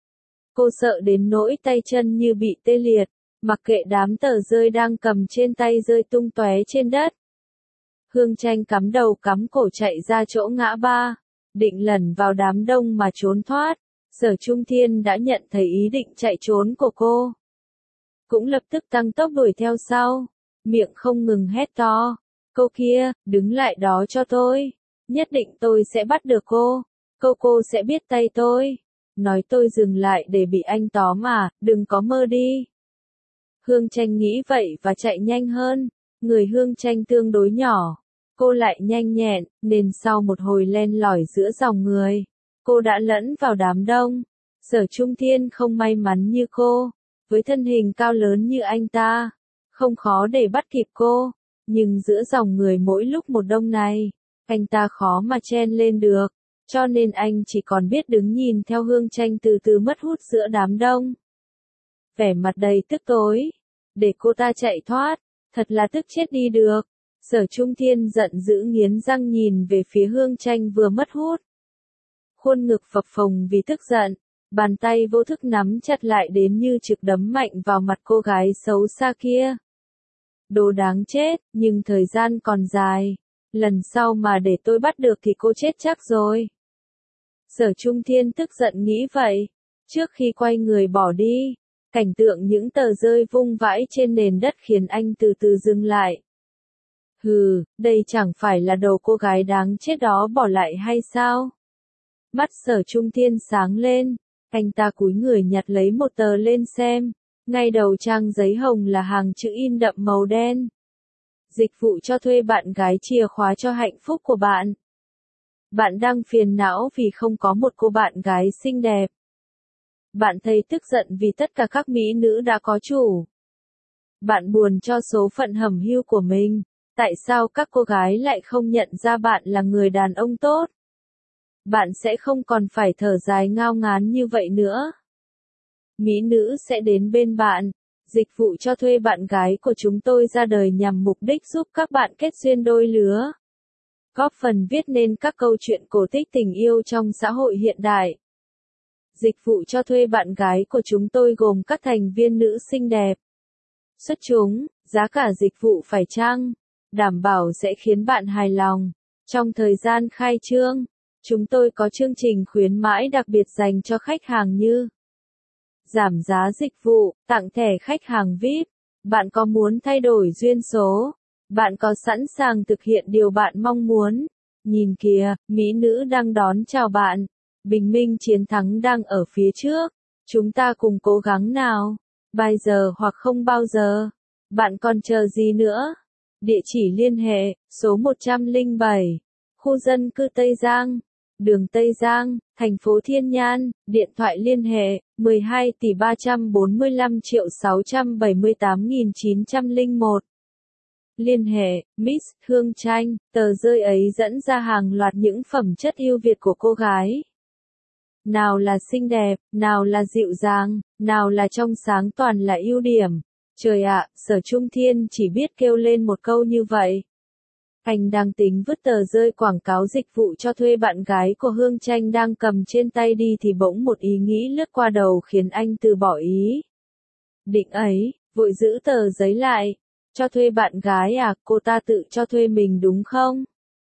Cô sợ đến nỗi tay chân như bị tê liệt, mặc kệ đám tờ rơi đang cầm trên tay rơi tung tóe trên đất. Hương Tranh cắm đầu cắm cổ chạy ra chỗ ngã ba, định lẩn vào đám đông mà trốn thoát. Sở Trung Thiên đã nhận thấy ý định chạy trốn của cô. Cũng lập tức tăng tốc đuổi theo sau, miệng không ngừng hét to. Cô kia, đứng lại đó cho tôi. Nhất định tôi sẽ bắt được cô. Cô sẽ biết tay tôi. Nói tôi dừng lại để bị anh tóm mà, đừng có mơ đi. Hương Tranh nghĩ vậy và chạy nhanh hơn. Người Hương Tranh tương đối nhỏ. Cô lại nhanh nhẹn, nên sau một hồi len lỏi giữa dòng người, cô đã lẫn vào đám đông. Sở Trung Thiên không may mắn như cô. Với thân hình cao lớn như anh ta, không khó để bắt kịp cô. Nhưng giữa dòng người mỗi lúc một đông này, anh ta khó mà chen lên được. Cho nên anh chỉ còn biết đứng nhìn theo Hương Tranh từ từ mất hút giữa đám đông. Vẻ mặt đầy tức tối. Để cô ta chạy thoát, thật là tức chết đi được. Sở Trung Thiên giận dữ nghiến răng nhìn về phía Hương Tranh vừa mất hút. Khuôn ngực phập phồng vì tức giận, bàn tay vô thức nắm chặt lại đến như trực đấm mạnh vào mặt cô gái xấu xa kia. Đồ đáng chết, nhưng thời gian còn dài. Lần sau mà để tôi bắt được thì cô chết chắc rồi. Sở Trung Thiên tức giận nghĩ vậy. Trước khi quay người bỏ đi, cảnh tượng những tờ rơi vung vãi trên nền đất khiến anh từ từ dừng lại. Hừ, đây chẳng phải là đồ cô gái đáng chết đó bỏ lại hay sao? Mắt Sở Trung Thiên sáng lên, anh ta cúi người nhặt lấy một tờ lên xem. Ngay đầu trang giấy hồng là hàng chữ in đậm màu đen. Dịch vụ cho thuê bạn gái chìa khóa cho hạnh phúc của bạn. Bạn đang phiền não vì không có một cô bạn gái xinh đẹp. Bạn thấy tức giận vì tất cả các mỹ nữ đã có chủ. Bạn buồn cho số phận hẩm hiu của mình. Tại sao các cô gái lại không nhận ra bạn là người đàn ông tốt? Bạn sẽ không còn phải thở dài ngao ngán như vậy nữa. Mỹ nữ sẽ đến bên bạn. Dịch vụ cho thuê bạn gái của chúng tôi ra đời nhằm mục đích giúp các bạn kết duyên đôi lứa. Góp phần viết nên các câu chuyện cổ tích tình yêu trong xã hội hiện đại. Dịch vụ cho thuê bạn gái của chúng tôi gồm các thành viên nữ xinh đẹp. Xuất chúng, giá cả dịch vụ phải chăng, đảm bảo sẽ khiến bạn hài lòng. Trong thời gian khai trương, chúng tôi có chương trình khuyến mãi đặc biệt dành cho khách hàng như giảm giá dịch vụ, tặng thẻ khách hàng VIP. Bạn có muốn thay đổi duyên số? Bạn có sẵn sàng thực hiện điều bạn mong muốn? Nhìn kìa, mỹ nữ đang đón chào bạn. Bình minh chiến thắng đang ở phía trước. Chúng ta cùng cố gắng nào. Bây giờ hoặc không bao giờ. Bạn còn chờ gì nữa? Địa chỉ liên hệ, số 107, khu dân cư Tây Giang, đường Tây Giang, thành phố Thiên Nhan, điện thoại liên hệ, 12 tỷ 345 triệu 678.901. Liên hệ, Miss Hương Tranh, tờ rơi ấy dẫn ra hàng loạt những phẩm chất ưu việt của cô gái. Nào là xinh đẹp, nào là dịu dàng, nào là trong sáng toàn là ưu điểm. Trời ạ, Sở Trung Thiên chỉ biết kêu lên một câu như vậy. Anh đang tính vứt tờ rơi quảng cáo dịch vụ cho thuê bạn gái của Hương Tranh đang cầm trên tay đi thì bỗng một ý nghĩ lướt qua đầu khiến anh từ bỏ ý định ấy, vội giữ tờ giấy lại. Cho thuê bạn gái à, cô ta tự cho thuê mình đúng không?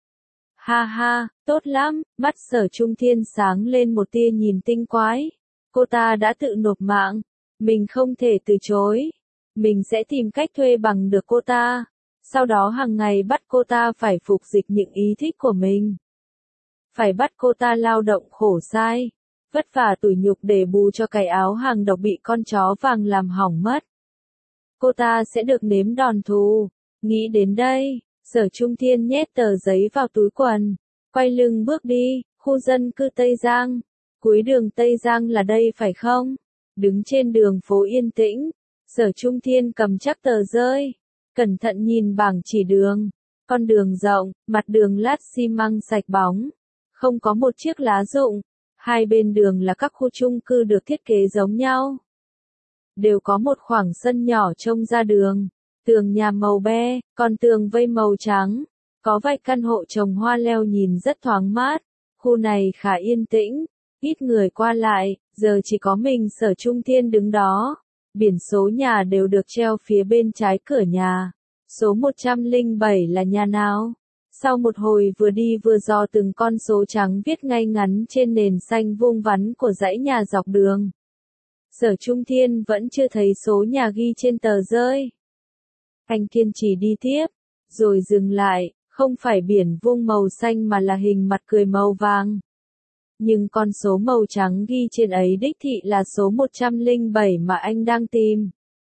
Ha ha, tốt lắm, mắt Sở Trung Thiên sáng lên một tia nhìn tinh quái. Cô ta đã tự nộp mạng, mình không thể từ chối. Mình sẽ tìm cách thuê bằng được cô ta. Sau đó hàng ngày bắt cô ta phải phục dịch những ý thích của mình. Phải bắt cô ta lao động khổ sai, vất vả tủi nhục để bù cho cái áo hàng độc bị con chó vàng làm hỏng mất. Cô ta sẽ được nếm đòn thù. Nghĩ đến đây, Sở Trung Thiên nhét tờ giấy vào túi quần, quay lưng bước đi. Khu dân cư Tây Giang, cuối đường Tây Giang là đây phải không? Đứng trên đường phố yên tĩnh, Sở Trung Thiên cầm chắc tờ rơi, cẩn thận nhìn bảng chỉ đường. Con đường rộng, mặt đường lát xi măng sạch bóng, không có một chiếc lá rụng. Hai bên đường là các khu chung cư được thiết kế giống nhau. Đều có một khoảng sân nhỏ trông ra đường. Tường nhà màu be, còn tường vây màu trắng. Có vài căn hộ trồng hoa leo nhìn rất thoáng mát. Khu này khá yên tĩnh, ít người qua lại, giờ chỉ có mình Sở Trung Thiên đứng đó. Biển số nhà đều được treo phía bên trái cửa nhà. Số 107 là nhà nào? Sau một hồi vừa đi vừa dò từng con số trắng viết ngay ngắn trên nền xanh vuông vắn của dãy nhà dọc đường. Sở Trung Thiên vẫn chưa thấy số nhà ghi trên tờ rơi. Anh kiên trì đi tiếp, rồi dừng lại, không phải biển vuông màu xanh mà là hình mặt cười màu vàng. Nhưng con số màu trắng ghi trên ấy đích thị là số 107 mà anh đang tìm.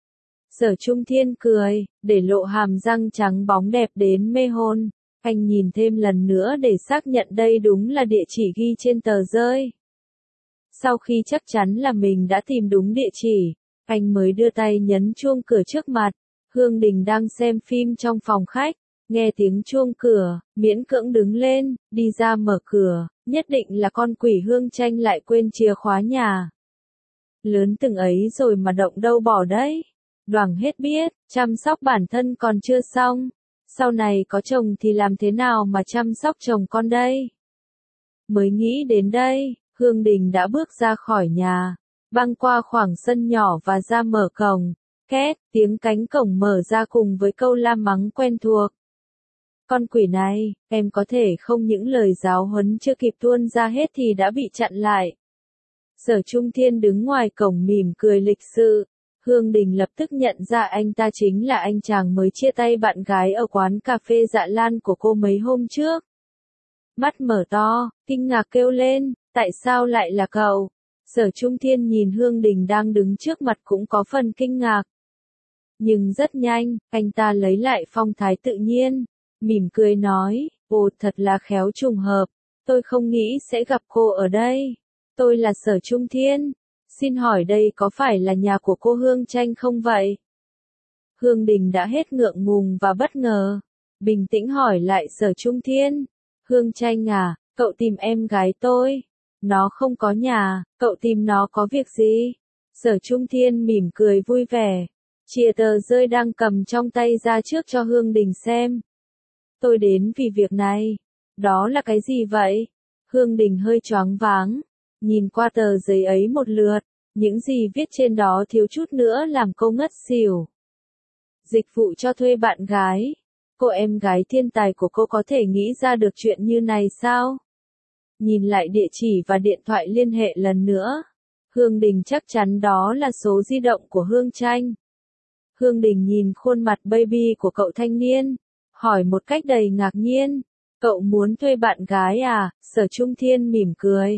Sở Trung Thiên cười, để lộ hàm răng trắng bóng đẹp đến mê hồn. Anh nhìn thêm lần nữa để xác nhận đây đúng là địa chỉ ghi trên tờ rơi. Sau khi chắc chắn là mình đã tìm đúng địa chỉ, anh mới đưa tay nhấn chuông cửa trước mặt. Hương Đình đang xem phim trong phòng khách, nghe tiếng chuông cửa, miễn cưỡng đứng lên, đi ra mở cửa, nhất định là con quỷ Hương Tranh lại quên chìa khóa nhà. Lớn từng ấy rồi mà động đâu bỏ đấy. Đoảng hết biết, chăm sóc bản thân còn chưa xong. Sau này có chồng thì làm thế nào mà chăm sóc chồng con đây? Mới nghĩ đến đây, Hương Đình đã bước ra khỏi nhà, băng qua khoảng sân nhỏ và ra mở cổng. Két, tiếng cánh cổng mở ra cùng với câu la mắng quen thuộc. Con quỷ này, em có thể không những lời giáo huấn chưa kịp tuôn ra hết thì đã bị chặn lại. Sở Trung Thiên đứng ngoài cổng mỉm cười lịch sự. Hương Đình lập tức nhận ra anh ta chính là anh chàng mới chia tay bạn gái ở quán cà phê Dạ Lan của cô mấy hôm trước. Mắt mở to, kinh ngạc kêu lên, tại sao lại là cậu? Sở Trung Thiên nhìn Hương Đình đang đứng trước mặt cũng có phần kinh ngạc. Nhưng rất nhanh, anh ta lấy lại phong thái tự nhiên, mỉm cười nói, ồ thật là khéo trùng hợp, tôi không nghĩ sẽ gặp cô ở đây. Tôi là Sở Trung Thiên, xin hỏi đây có phải là nhà của cô Hương Tranh không vậy? Hương Đình đã hết ngượng ngùng và bất ngờ, bình tĩnh hỏi lại Sở Trung Thiên, Hương Tranh à, cậu tìm em gái tôi, nó không có nhà, cậu tìm nó có việc gì? Sở Trung Thiên mỉm cười vui vẻ, chia tờ rơi đang cầm trong tay ra trước cho Hương Đình xem. Tôi đến vì việc này. Đó là cái gì vậy? Hương Đình hơi choáng váng, nhìn qua tờ giấy ấy một lượt, những gì viết trên đó thiếu chút nữa làm cô ngất xỉu. Dịch vụ cho thuê bạn gái. Cô em gái thiên tài của cô có thể nghĩ ra được chuyện như này sao? Nhìn lại địa chỉ và điện thoại liên hệ lần nữa. Hương Đình chắc chắn đó là số di động của Hương Tranh. Hương Đình nhìn khuôn mặt baby của cậu thanh niên, hỏi một cách đầy ngạc nhiên, cậu muốn thuê bạn gái à? Sở Trung Thiên mỉm cười.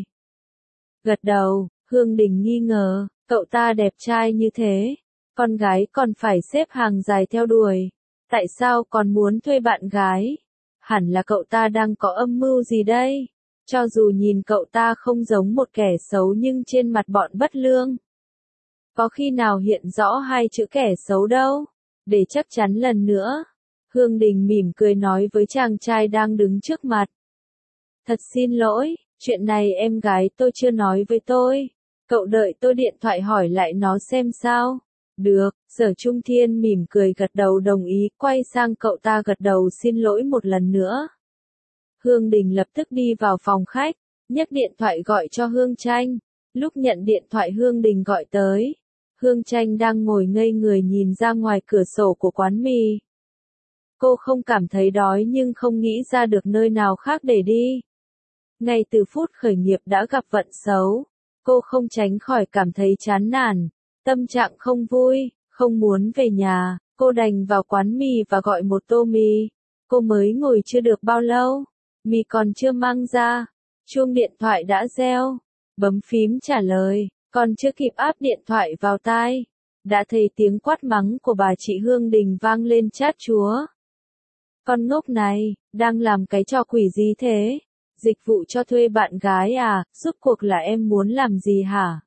Gật đầu, Hương Đình nghi ngờ, cậu ta đẹp trai như thế, con gái còn phải xếp hàng dài theo đuổi. Tại sao còn muốn thuê bạn gái? Hẳn là cậu ta đang có âm mưu gì đây? Cho dù nhìn cậu ta không giống một kẻ xấu nhưng trên mặt bọn bất lương. Có khi nào hiện rõ hai chữ kẻ xấu đâu? Để chắc chắn lần nữa. Hương Đình mỉm cười nói với chàng trai đang đứng trước mặt. Thật xin lỗi, chuyện này em gái tôi chưa nói với tôi. Cậu đợi tôi điện thoại hỏi lại nó xem sao. Được, Sở Trung Thiên mỉm cười gật đầu đồng ý, quay sang cậu ta gật đầu xin lỗi một lần nữa. Hương Đình lập tức đi vào phòng khách, nhấc điện thoại gọi cho Hương Tranh. Lúc nhận điện thoại Hương Đình gọi tới, Hương Tranh đang ngồi ngây người nhìn ra ngoài cửa sổ của quán mì. Cô không cảm thấy đói nhưng không nghĩ ra được nơi nào khác để đi. Ngay từ phút khởi nghiệp đã gặp vận xấu, cô không tránh khỏi cảm thấy chán nản, tâm trạng không vui, không muốn về nhà, cô đành vào quán mì và gọi một tô mì. Cô mới ngồi chưa được bao lâu, mì còn chưa mang ra, chuông điện thoại đã reo, bấm phím trả lời, còn chưa kịp áp điện thoại vào tai, đã thấy tiếng quát mắng của bà chị Hương Đình vang lên chát chúa. Con ngốc này, đang làm cái trò quỷ gì thế? Dịch vụ cho thuê bạn gái à, rốt cuộc là em muốn làm gì hả?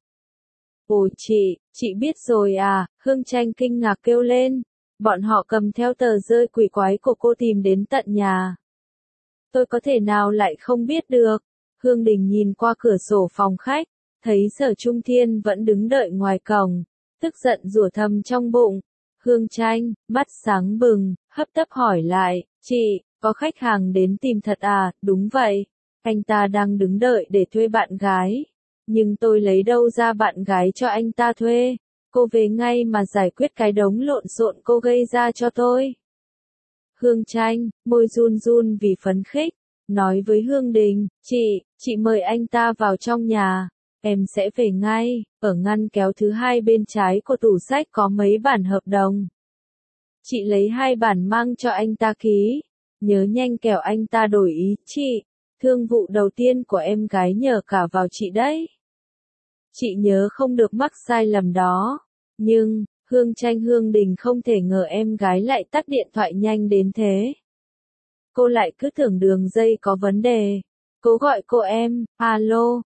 Ôi chị biết rồi à, Hương Tranh kinh ngạc kêu lên. Bọn họ cầm theo tờ rơi quỷ quái của cô tìm đến tận nhà. Tôi có thể nào lại không biết được? Hương Đình nhìn qua cửa sổ phòng khách, thấy Sở Trung Thiên vẫn đứng đợi ngoài cổng, tức giận rủa thầm trong bụng. Hương Tranh, mắt sáng bừng, hấp tấp hỏi lại, chị, có khách hàng đến tìm thật à? Đúng vậy, anh ta đang đứng đợi để thuê bạn gái. Nhưng tôi lấy đâu ra bạn gái cho anh ta thuê? Cô về ngay mà giải quyết cái đống lộn xộn cô gây ra cho tôi. Hương Tranh, môi run run vì phấn khích, nói với Hương Đình, chị mời anh ta vào trong nhà. Em sẽ về ngay, ở ngăn kéo thứ hai bên trái của tủ sách có mấy bản hợp đồng. Chị lấy 2 bản mang cho anh ta ký. Nhớ nhanh kẻo anh ta đổi ý, chị. Thương vụ đầu tiên của em gái nhờ cả vào chị đấy. Chị nhớ không được mắc sai lầm đó. Nhưng, Hương Đình không thể ngờ em gái lại tắt điện thoại nhanh đến thế. Cô lại cứ tưởng đường dây có vấn đề. Cố gọi cô em, alo,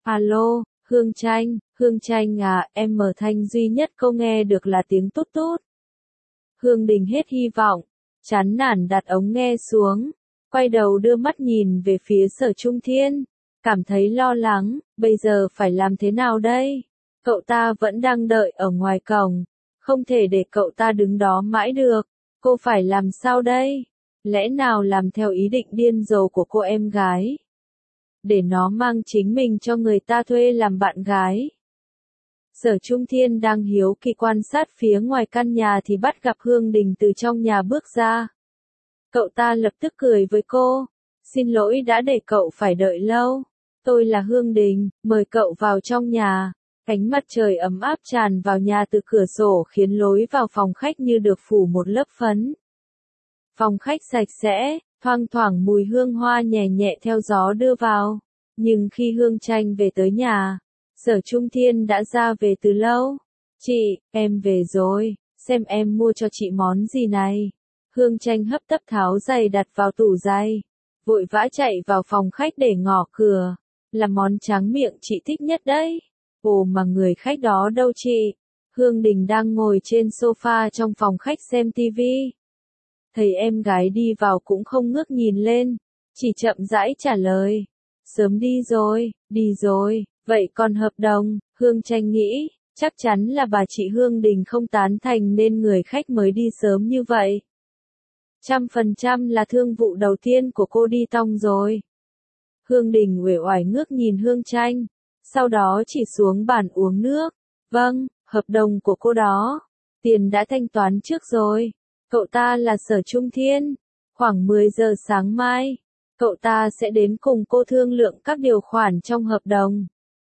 Hương Tranh à, em mở thanh duy nhất cô nghe được là tiếng tút tút. Hương Đình hết hy vọng, chán nản đặt ống nghe xuống, quay đầu đưa mắt nhìn về phía Sở Trung Thiên, cảm thấy lo lắng, bây giờ phải làm thế nào đây? Cậu ta vẫn đang đợi ở ngoài cổng, không thể để cậu ta đứng đó mãi được, cô phải làm sao đây? Lẽ nào làm theo ý định điên rồ của cô em gái? Để nó mang chính mình cho người ta thuê làm bạn gái. Sở Trung Thiên đang hiếu kỳ quan sát phía ngoài căn nhà thì bắt gặp Hương Đình từ trong nhà bước ra. Cậu ta lập tức cười với cô. Xin lỗi đã để cậu phải đợi lâu. Tôi là Hương Đình, mời cậu vào trong nhà. Ánh mặt trời ấm áp tràn vào nhà từ cửa sổ khiến lối vào phòng khách như được phủ một lớp phấn. Phòng khách sạch sẽ, thoang thoảng mùi hương hoa nhẹ nhẹ theo gió đưa vào. Nhưng khi Hương Tranh về tới nhà, Sở Trung Thiên đã ra về từ lâu. Chị, em về rồi, xem em mua cho chị món gì này. Hương Tranh hấp tấp tháo giày đặt vào tủ giày, vội vã chạy vào phòng khách để ngỏ cửa. Là món tráng miệng chị thích nhất đấy. Ồ mà người khách đó đâu chị? Hương Đình đang ngồi trên sofa trong phòng khách xem tivi. Thấy em gái đi vào cũng không ngước nhìn lên, chỉ chậm rãi trả lời. Sớm đi rồi, vậy còn hợp đồng, Hương Tranh nghĩ, chắc chắn là bà chị Hương Đình không tán thành nên người khách mới đi sớm như vậy. 100% là thương vụ đầu tiên của cô đi tong rồi. Hương Đình uể oải ngước nhìn Hương Tranh, sau đó chỉ xuống bàn uống nước. Vâng, hợp đồng của cô đó. Tiền đã thanh toán trước rồi. Cậu ta là Sở Trung Thiên. Khoảng 10 giờ sáng mai, cậu ta sẽ đến cùng cô thương lượng các điều khoản trong hợp đồng.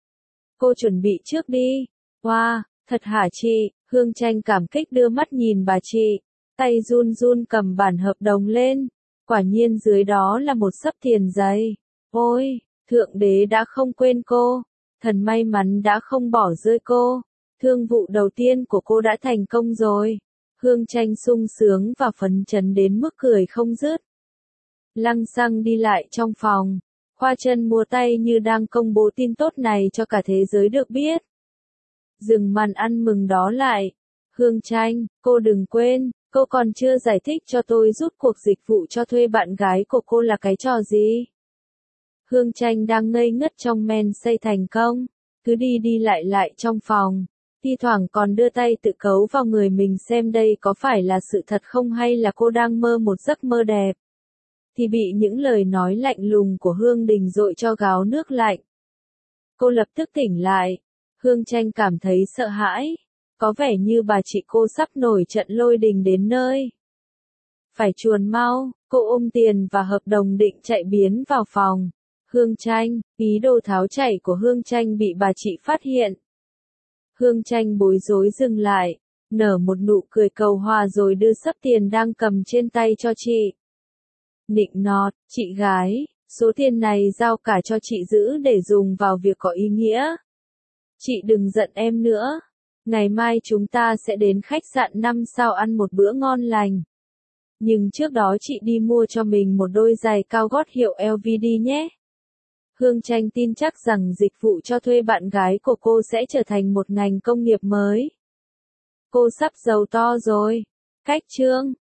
Cô chuẩn bị trước đi. Wow, thật hả chị? Hương Tranh cảm kích đưa mắt nhìn bà chị. Tay run run cầm bản hợp đồng lên. Quả nhiên dưới đó là một xấp tiền dày. Ôi, Thượng Đế đã không quên cô. Thần may mắn đã không bỏ rơi cô. Thương vụ đầu tiên của cô đã thành công rồi. Hương Tranh sung sướng và phấn chấn đến mức cười không dứt. Lăng xăng đi lại trong phòng, khoa chân múa tay như đang công bố tin tốt này cho cả thế giới được biết. Dừng màn ăn mừng đó lại. Hương Tranh, cô đừng quên, cô còn chưa giải thích cho tôi rút cuộc dịch vụ cho thuê bạn gái của cô là cái trò gì. Hương Tranh đang ngây ngất trong men say thành công, cứ đi đi lại trong phòng, thi thoảng còn đưa tay tự cấu vào người mình xem đây có phải là sự thật không hay là cô đang mơ một giấc mơ đẹp. Thì bị những lời nói lạnh lùng của Hương Đình dội cho gáo nước lạnh. Cô lập tức tỉnh lại. Hương Tranh cảm thấy sợ hãi. Có vẻ như bà chị cô sắp nổi trận lôi đình đến nơi. Phải chuồn mau, cô ôm tiền và hợp đồng định chạy biến vào phòng. Hương Tranh, ý đồ tháo chạy của Hương Tranh bị bà chị phát hiện. Hương Tranh bối rối dừng lại, nở một nụ cười cầu hòa rồi đưa xấp tiền đang cầm trên tay cho chị. Nịnh nọt, chị gái, số tiền này giao cả cho chị giữ để dùng vào việc có ý nghĩa. Chị đừng giận em nữa. Ngày mai chúng ta sẽ đến khách sạn 5 sao ăn một bữa ngon lành. Nhưng trước đó chị đi mua cho mình một đôi giày cao gót hiệu LVD nhé. Hương Tranh tin chắc rằng dịch vụ cho thuê bạn gái của cô sẽ trở thành một ngành công nghiệp mới. Cô sắp giàu to rồi. Cách chương